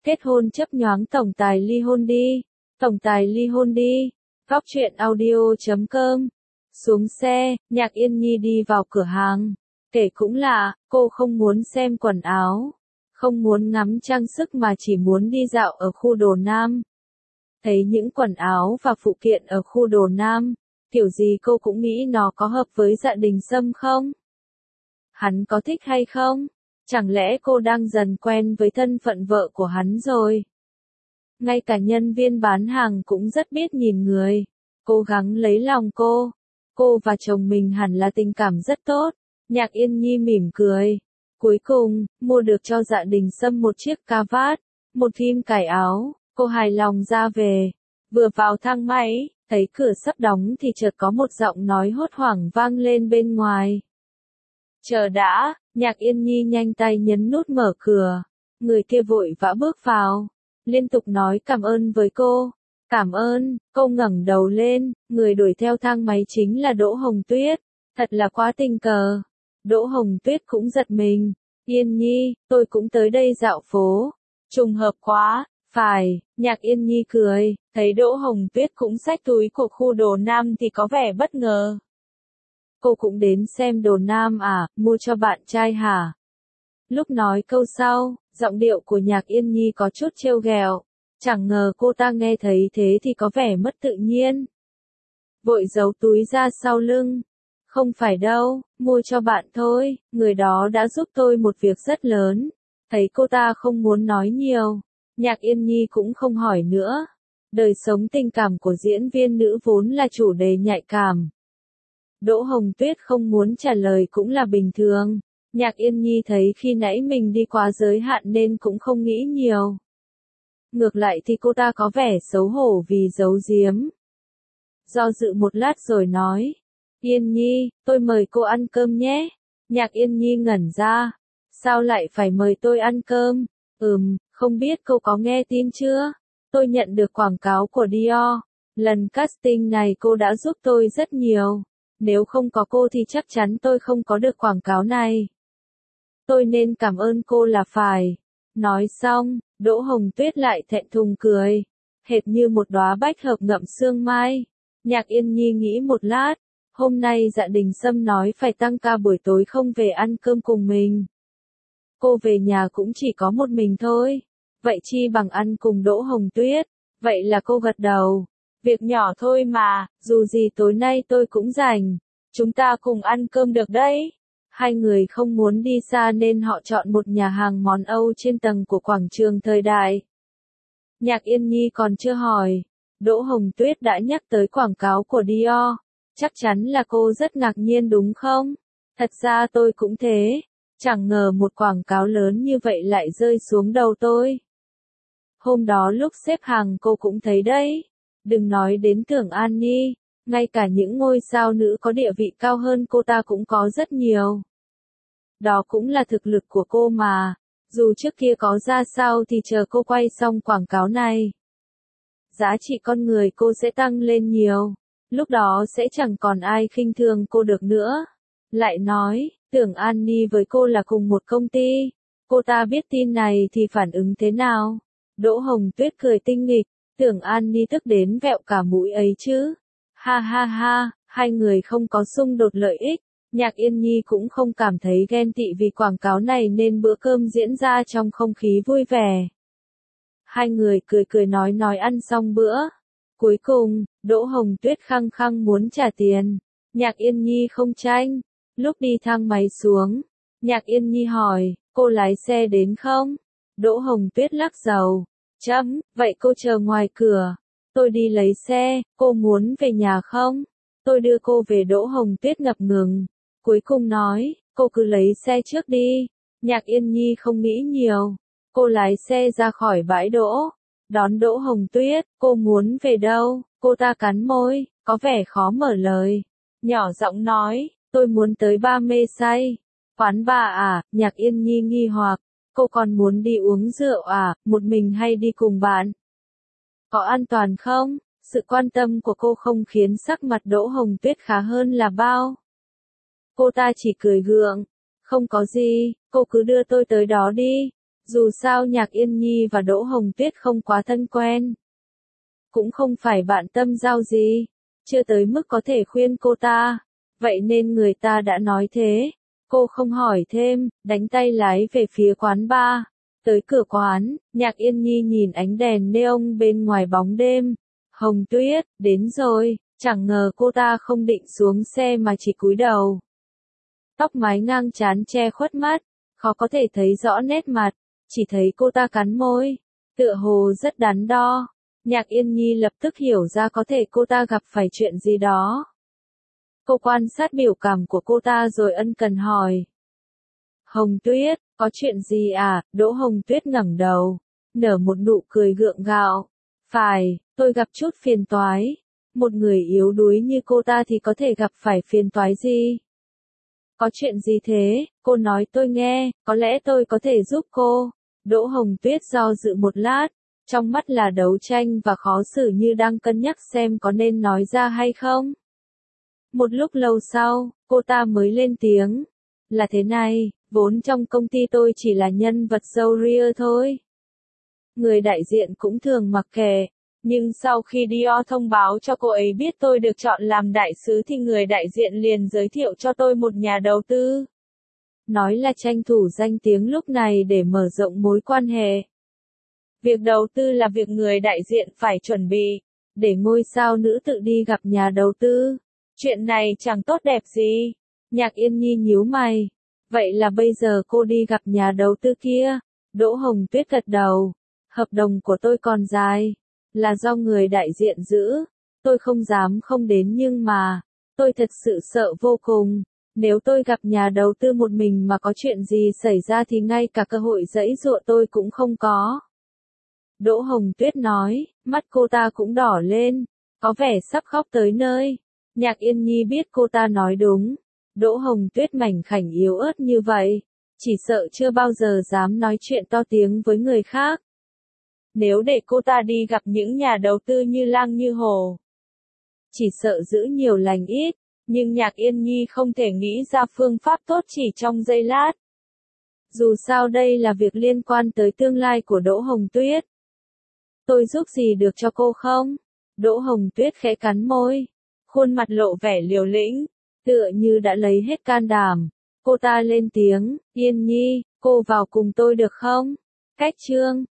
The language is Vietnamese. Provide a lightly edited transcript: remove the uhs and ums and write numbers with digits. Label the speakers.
Speaker 1: Kết hôn chấp nhoáng tổng tài ly hôn đi. Tổng tài ly hôn đi. Góc truyện audio.com. Xuống xe, Nhạc Yên Nhi đi vào cửa hàng. Kể cũng lạ, cô không muốn xem quần áo, không muốn ngắm trang sức mà chỉ muốn đi dạo ở khu đồ nam. Thấy những quần áo và phụ kiện ở khu đồ nam, kiểu gì cô cũng nghĩ nó có hợp với Dạ Đình Sâm không? Hắn có thích hay không? Chẳng lẽ cô đang dần quen với thân phận vợ của hắn rồi? Ngay cả nhân viên bán hàng cũng rất biết nhìn người, cố gắng lấy lòng cô. Cô và chồng mình hẳn là tình cảm rất tốt. Nhạc Yên Nhi mỉm cười. Cuối cùng, mua được cho Dạ Đình Sâm một chiếc cà vạt, một phim cài áo, cô hài lòng ra về. Vừa vào thang máy, thấy cửa sắp đóng thì chợt có một giọng nói hốt hoảng vang lên bên ngoài. Chờ đã, Nhạc Yên Nhi nhanh tay nhấn nút mở cửa. Người kia vội vã bước vào, liên tục nói cảm ơn với cô. Cảm ơn, cô ngẩng đầu lên, người đuổi theo thang máy chính là Đỗ Hồng Tuyết. Thật là quá tình cờ. Đỗ Hồng Tuyết cũng giật mình. Yên Nhi, tôi cũng tới đây dạo phố. Trùng hợp quá, phải, Nhạc Yên Nhi cười, thấy Đỗ Hồng Tuyết cũng xách túi của khu đồ nam thì có vẻ bất ngờ. Cô cũng đến xem đồ nam à, mua cho bạn trai hả? Lúc nói câu sau, giọng điệu của Nhạc Yên Nhi có chút trêu ghẹo. Chẳng ngờ cô ta nghe thấy thế thì có vẻ mất tự nhiên. Vội giấu túi ra sau lưng. Không phải đâu, mua cho bạn thôi, người đó đã giúp tôi một việc rất lớn. Thấy cô ta không muốn nói nhiều, Nhạc Yên Nhi cũng không hỏi nữa. Đời sống tình cảm của diễn viên nữ vốn là chủ đề nhạy cảm. Đỗ Hồng Tuyết không muốn trả lời cũng là bình thường. Nhạc Yên Nhi thấy khi nãy mình đi quá giới hạn nên cũng không nghĩ nhiều. Ngược lại thì cô ta có vẻ xấu hổ vì giấu giếm. Do dự một lát rồi nói. Yên Nhi, tôi mời cô ăn cơm nhé. Nhạc Yên Nhi ngẩn ra. Sao lại phải mời tôi ăn cơm? Không biết cô có nghe tin chưa? Tôi nhận được quảng cáo của Dior. Lần casting này cô đã giúp tôi rất nhiều. Nếu không có cô thì chắc chắn tôi không có được quảng cáo này. Tôi nên cảm ơn cô là phải. Nói xong, Đỗ Hồng Tuyết lại thẹn thùng cười. Hệt như một đóa bách hợp ngậm sương mai. Nhạc Yên Nhi nghĩ một lát. Hôm nay Dạ Đình Sâm nói phải tăng ca buổi tối không về ăn cơm cùng mình. Cô về nhà cũng chỉ có một mình thôi. Vậy chi bằng ăn cùng Đỗ Hồng Tuyết. Vậy là cô gật đầu. Việc nhỏ thôi mà, dù gì tối nay tôi cũng rảnh. Chúng ta cùng ăn cơm được đấy. Hai người không muốn đi xa nên họ chọn một nhà hàng món Âu trên tầng của quảng trường Thời Đại. Nhạc Yên Nhi còn chưa hỏi. Đỗ Hồng Tuyết đã nhắc tới quảng cáo của Dior. Chắc chắn là cô rất ngạc nhiên đúng không? Thật ra tôi cũng thế. Chẳng ngờ một quảng cáo lớn như vậy lại rơi xuống đầu tôi. Hôm đó lúc xếp hàng cô cũng thấy đấy. Đừng nói đến Tưởng An Nhi, ngay cả những ngôi sao nữ có địa vị cao hơn cô ta cũng có rất nhiều. Đó cũng là thực lực của cô mà. Dù trước kia có ra sao thì chờ cô quay xong quảng cáo này. Giá trị con người cô sẽ tăng lên nhiều. Lúc đó sẽ chẳng còn ai khinh thường cô được nữa. Lại nói, Tưởng An Nhi với cô là cùng một công ty. Cô ta biết tin này thì phản ứng thế nào? Đỗ Hồng Tuyết cười tinh nghịch. Tưởng An Nhi tức đến vẹo cả mũi ấy chứ. Ha ha ha, hai người không có xung đột lợi ích. Nhạc Yên Nhi cũng không cảm thấy ghen tị vì quảng cáo này nên bữa cơm diễn ra trong không khí vui vẻ. Hai người cười cười nói ăn xong bữa. Cuối cùng, Đỗ Hồng Tuyết khăng khăng muốn trả tiền. Nhạc Yên Nhi không tranh. Lúc đi thang máy xuống, Nhạc Yên Nhi hỏi, cô lái xe đến không? Đỗ Hồng Tuyết lắc đầu. Vậy cô chờ ngoài cửa. Tôi đi lấy xe, cô muốn về nhà không? Tôi đưa cô về. Đỗ Hồng Tuyết ngập ngừng. Cuối cùng nói, cô cứ lấy xe trước đi. Nhạc Yên Nhi không nghĩ nhiều. Cô lái xe ra khỏi bãi đỗ. Đón Đỗ Hồng Tuyết, cô muốn về đâu? Cô ta cắn môi, có vẻ khó mở lời. Nhỏ giọng nói, tôi muốn tới Ba Mê Say. Quán bar à? Nhạc Yên Nhi nghi hoặc. Cô còn muốn đi uống rượu à, một mình hay đi cùng bạn? Có an toàn không? Sự quan tâm của cô không khiến sắc mặt Đỗ Hồng Tuyết khá hơn là bao. Cô ta chỉ cười gượng. Không có gì, cô cứ đưa tôi tới đó đi. Dù sao Nhạc Yên Nhi và Đỗ Hồng Tuyết không quá thân quen. Cũng không phải bạn tâm giao gì. Chưa tới mức có thể khuyên cô ta. Vậy nên người ta đã nói thế. Cô không hỏi thêm, đánh tay lái về phía quán bar. Tới cửa quán, Nhạc Yên Nhi nhìn ánh đèn neon bên ngoài bóng đêm. Hồng Tuyết, đến rồi, chẳng ngờ cô ta không định xuống xe mà chỉ cúi đầu. Tóc mái ngang trán che khuất mắt, khó có thể thấy rõ nét mặt, chỉ thấy cô ta cắn môi, tựa hồ rất đắn đo. Nhạc Yên Nhi lập tức hiểu ra có thể cô ta gặp phải chuyện gì đó. Cô quan sát biểu cảm của cô ta rồi ân cần hỏi. Hồng Tuyết, có chuyện gì à? Đỗ Hồng Tuyết ngẩng đầu, nở một nụ cười gượng gạo. Phải, tôi gặp chút phiền toái. Một người yếu đuối như cô ta thì có thể gặp phải phiền toái gì? Có chuyện gì thế? Cô nói tôi nghe, có lẽ tôi có thể giúp cô. Đỗ Hồng Tuyết do dự một lát, trong mắt là đấu tranh và khó xử như đang cân nhắc xem có nên nói ra hay không. Một lúc lâu sau, cô ta mới lên tiếng. Là thế này, vốn trong công ty tôi chỉ là nhân vật râu ria thôi. Người đại diện cũng thường mặc kệ. Nhưng sau khi Dior thông báo cho cô ấy biết tôi được chọn làm đại sứ thì người đại diện liền giới thiệu cho tôi một nhà đầu tư. Nói là tranh thủ danh tiếng lúc này để mở rộng mối quan hệ. Việc đầu tư là việc người đại diện phải chuẩn bị, để ngôi sao nữ tự đi gặp nhà đầu tư. Chuyện này chẳng tốt đẹp gì. Nhạc Yên Nhi nhíu mày. Vậy là bây giờ cô đi gặp nhà đầu tư kia. Đỗ Hồng Tuyết gật đầu. Hợp đồng của tôi còn dài. Là do người đại diện giữ. Tôi không dám không đến nhưng mà, tôi thật sự sợ vô cùng. Nếu tôi gặp nhà đầu tư một mình mà có chuyện gì xảy ra thì ngay cả cơ hội giãy giụa tôi cũng không có. Đỗ Hồng Tuyết nói, mắt cô ta cũng đỏ lên, có vẻ sắp khóc tới nơi. Nhạc Yên Nhi biết cô ta nói đúng. Đỗ Hồng Tuyết mảnh khảnh yếu ớt như vậy, chỉ sợ chưa bao giờ dám nói chuyện to tiếng với người khác. Nếu để cô ta đi gặp những nhà đầu tư như lang như hổ, chỉ sợ giữ nhiều lành ít, nhưng Nhạc Yên Nhi không thể nghĩ ra phương pháp tốt chỉ trong giây lát. Dù sao đây là việc liên quan tới tương lai của Đỗ Hồng Tuyết. Tôi giúp gì được cho cô không? Đỗ Hồng Tuyết khẽ cắn môi, khuôn mặt lộ vẻ liều lĩnh, tựa như đã lấy hết can đảm. Cô ta lên tiếng, Yên Nhi, cô vào cùng tôi được không? Cách chương